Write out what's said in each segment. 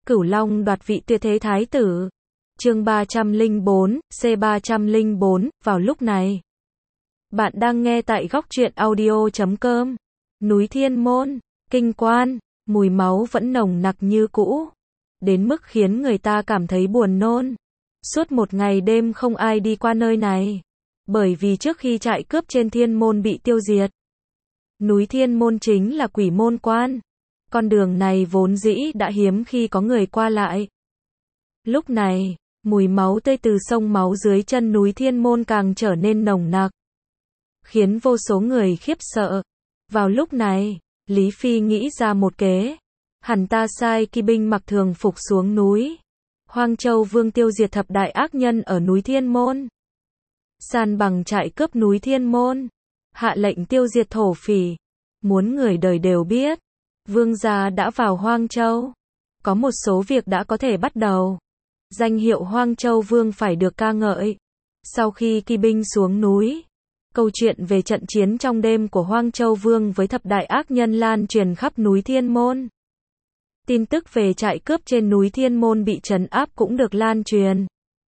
Cửu Long đoạt vị tuyệt thế thái tử. Chương 304, C304, vào lúc này. Bạn đang nghe tại góc truyện audio.com. Núi Thiên Môn, Kinh Quan, mùi máu vẫn nồng nặc như cũ, đến mức khiến người ta cảm thấy buồn nôn. Suốt một ngày đêm không ai đi qua nơi này, bởi vì trước khi trại cướp trên Thiên Môn bị tiêu diệt, núi Thiên Môn chính là Quỷ Môn Quan. Con đường này vốn dĩ đã hiếm khi có người qua lại. Lúc này, mùi máu tươi từ sông máu dưới chân núi Thiên Môn càng trở nên nồng nặc, khiến vô số người khiếp sợ. Vào lúc này, Lý Phi nghĩ ra một kế. Hắn ta sai kỵ binh mặc thường phục xuống núi Hoang Châu Vương tiêu diệt thập đại ác nhân ở núi Thiên Môn, san bằng trại cướp núi Thiên Môn, hạ lệnh tiêu diệt thổ phỉ. Muốn người đời đều biết, vương gia đã vào Hoang Châu. Có một số việc đã có thể bắt đầu. Danh hiệu Hoang Châu Vương phải được ca ngợi. Sau khi kỵ binh xuống núi, câu chuyện về trận chiến trong đêm của Hoang Châu Vương với thập đại ác nhân lan truyền khắp núi Thiên Môn. Tin tức về trại cướp trên núi Thiên Môn bị trấn áp cũng được lan truyền.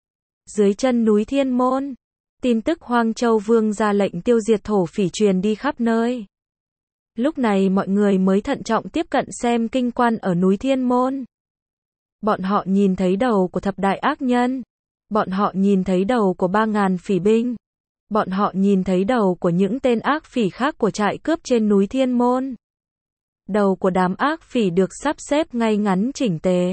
Dưới chân núi Thiên Môn, tin tức Hoang Châu Vương ra lệnh tiêu diệt thổ phỉ truyền đi khắp nơi. Lúc này mọi người mới thận trọng tiếp cận xem kinh quan ở núi Thiên Môn. Bọn họ nhìn thấy đầu của thập đại ác nhân. Bọn họ nhìn thấy đầu của 3.000 phỉ binh. Bọn họ nhìn thấy đầu của những tên ác phỉ khác của trại cướp trên núi Thiên Môn. Đầu của đám ác phỉ được sắp xếp ngay ngắn chỉnh tề,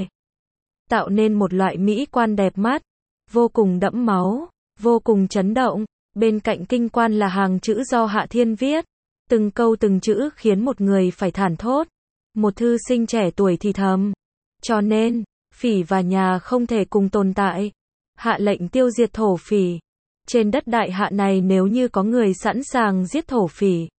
tạo nên một loại mỹ quan đẹp mắt, vô cùng đẫm máu, vô cùng chấn động. Bên cạnh kinh quan là hàng chữ do Hạ Thiên viết. Từng câu từng chữ khiến một người phải thảng thốt. Một thư sinh trẻ tuổi thì thầm: cho nên, phỉ và nhà không thể cùng tồn tại. Hạ lệnh tiêu diệt thổ phỉ. Trên đất đại hạ này nếu như có người sẵn sàng giết thổ phỉ,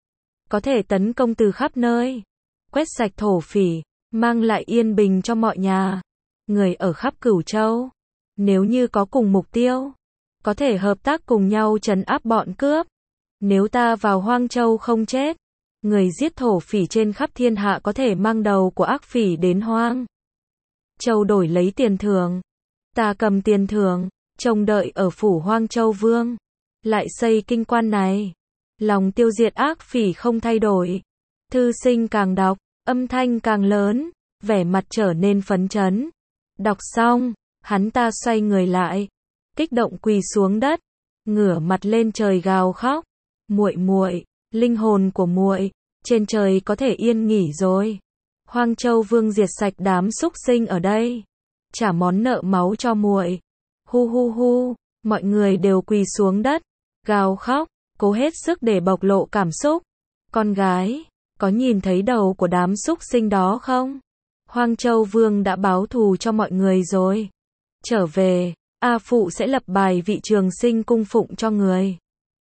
có thể tấn công từ khắp nơi, quét sạch thổ phỉ, mang lại yên bình cho mọi nhà. Người ở khắp Cửu Châu, nếu như có cùng mục tiêu, có thể hợp tác cùng nhau trấn áp bọn cướp. Nếu ta vào Hoang Châu không chết, người giết thổ phỉ trên khắp thiên hạ có thể mang đầu của ác phỉ đến Hoang Châu đổi lấy tiền thưởng. Ta cầm tiền thưởng, trông đợi ở phủ Hoang Châu Vương, lại xây kinh quan này. Lòng tiêu diệt ác phỉ không thay đổi. Thư sinh càng đọc, âm thanh càng lớn, vẻ mặt trở nên phấn chấn. Đọc xong, hắn ta xoay người lại, kích động quỳ xuống đất, ngửa mặt lên trời gào khóc: muội muội, linh hồn của muội, trên trời có thể yên nghỉ rồi. Hoang Châu Vương diệt sạch đám súc sinh ở đây, trả món nợ máu cho muội. Hu hu hu, mọi người đều quỳ xuống đất, gào khóc, cố hết sức để bộc lộ cảm xúc. Con gái, có nhìn thấy đầu của đám súc sinh đó không? Hoang Châu Vương đã báo thù cho mọi người rồi. Trở về, A Phụ sẽ lập bài vị trường sinh cung phụng cho người.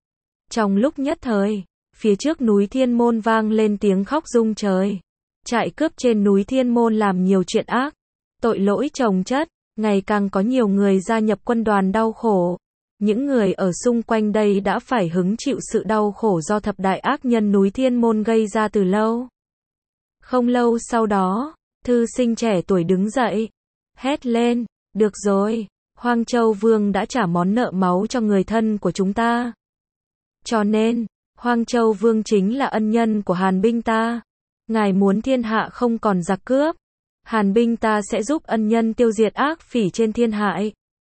Trong lúc nhất thời, phía trước núi Thiên Môn vang lên tiếng khóc rung trời. Trại cướp trên núi Thiên Môn làm nhiều chuyện ác, tội lỗi chồng chất, ngày càng có nhiều người gia nhập quân đoàn đau khổ. Những người ở xung quanh đây đã phải hứng chịu sự đau khổ do thập đại ác nhân núi Thiên Môn gây ra từ lâu. Không lâu sau đó, thư sinh trẻ tuổi đứng dậy, hét lên: được rồi, Hoang Châu Vương đã trả món nợ máu cho người thân của chúng ta. Cho nên, Hoang Châu Vương chính là ân nhân của Hàn binh ta. Ngài muốn thiên hạ không còn giặc cướp, Hàn binh ta sẽ giúp ân nhân tiêu diệt ác phỉ trên thiên hạ.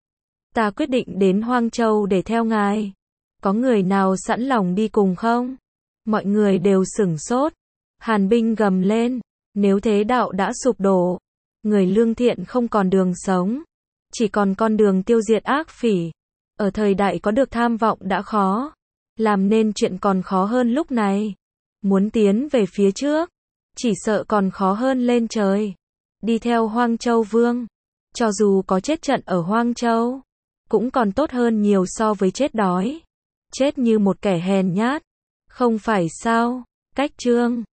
Ta quyết định đến Hoang Châu để theo ngài. Có người nào sẵn lòng đi cùng không? Mọi người đều sửng sốt. Hàn binh gầm lên: nếu thế đạo đã sụp đổ, người lương thiện không còn đường sống, chỉ còn con đường tiêu diệt ác phỉ. Ở thời đại có được tham vọng đã khó, làm nên chuyện còn khó hơn lúc này. Muốn tiến về phía trước, chỉ sợ còn khó hơn lên trời. Đi theo Hoang Châu Vương, cho dù có chết trận ở Hoang Châu, cũng còn tốt hơn nhiều so với chết đói, chết như một kẻ hèn nhát. Không phải sao? Cách chương